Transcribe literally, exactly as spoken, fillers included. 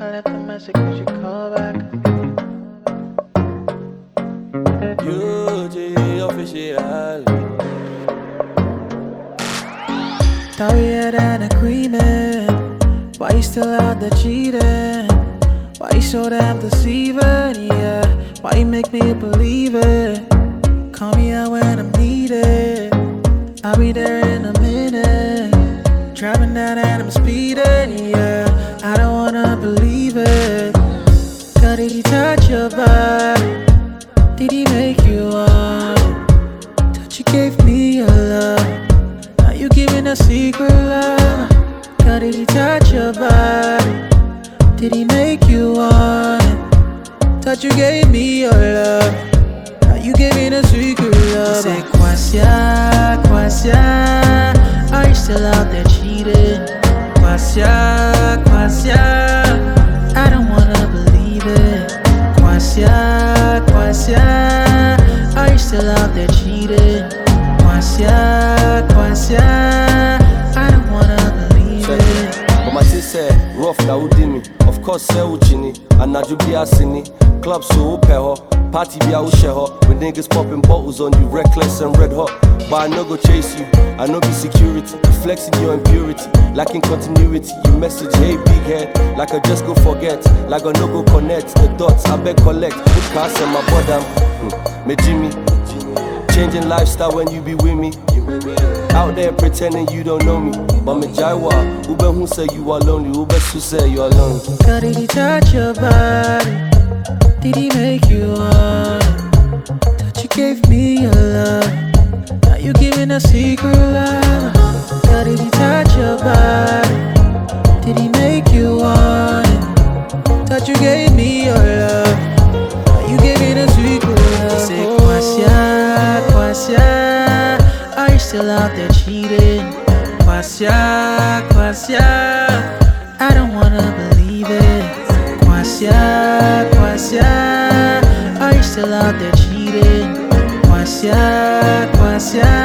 I left a message, could you call back? U G official. Thought we had an agreement. Why you still out there cheating? Why you so damn deceiving? Yeah. Why you make me believe it? Call me out when I'm needed. I'll be there in a minute. Driving down and I'm speeding. Yeah. I don't wanna believe it. God, did he touch your body? Did he make you want it? Touch you gave me your love. Now you giving a secret love. God, did he touch your body? Did he make you want it? Touch you gave me your love. Now you giving a secret love. Say, Kwasia, Kwasia, are you still out there cheating? Kwasia, Kwasia, I don't wanna believe it. Kwasia, Kwasia, are you still out there cheating? Kwasia, Kwasia, I don't wanna believe it. But my sis said, rough na udimi. Of course, say uchini. Anaju bi asini. Club so peho. Party be out share with niggas popping bottles on you, reckless and red hot. But I no go chase you, I no be security. Flexing your impurity, lacking continuity. You message, hey big head, like I just go forget, like I no go connect the dots. I beg collect, put cars in my bottom. Mm. Me Jimmy, changing lifestyle when you be with me. Out there pretending you don't know me, but me jaiwa. Ube who say you are lonely, Ube who say you are lonely. God, did he touch your body? Did he make you want it? Touch you gave me your love. Now you giving a secret love. God, did he touch your body? Did he make you want it? Touch you gave me your love. Now you giving a secret love. He said, Kwasia, Kwasia, are you still out there cheating? Kwasia, Kwasia, I don't wanna believe it. Kwasia, Kwasia, are you still out there cheating? Kwasia, Kwasia,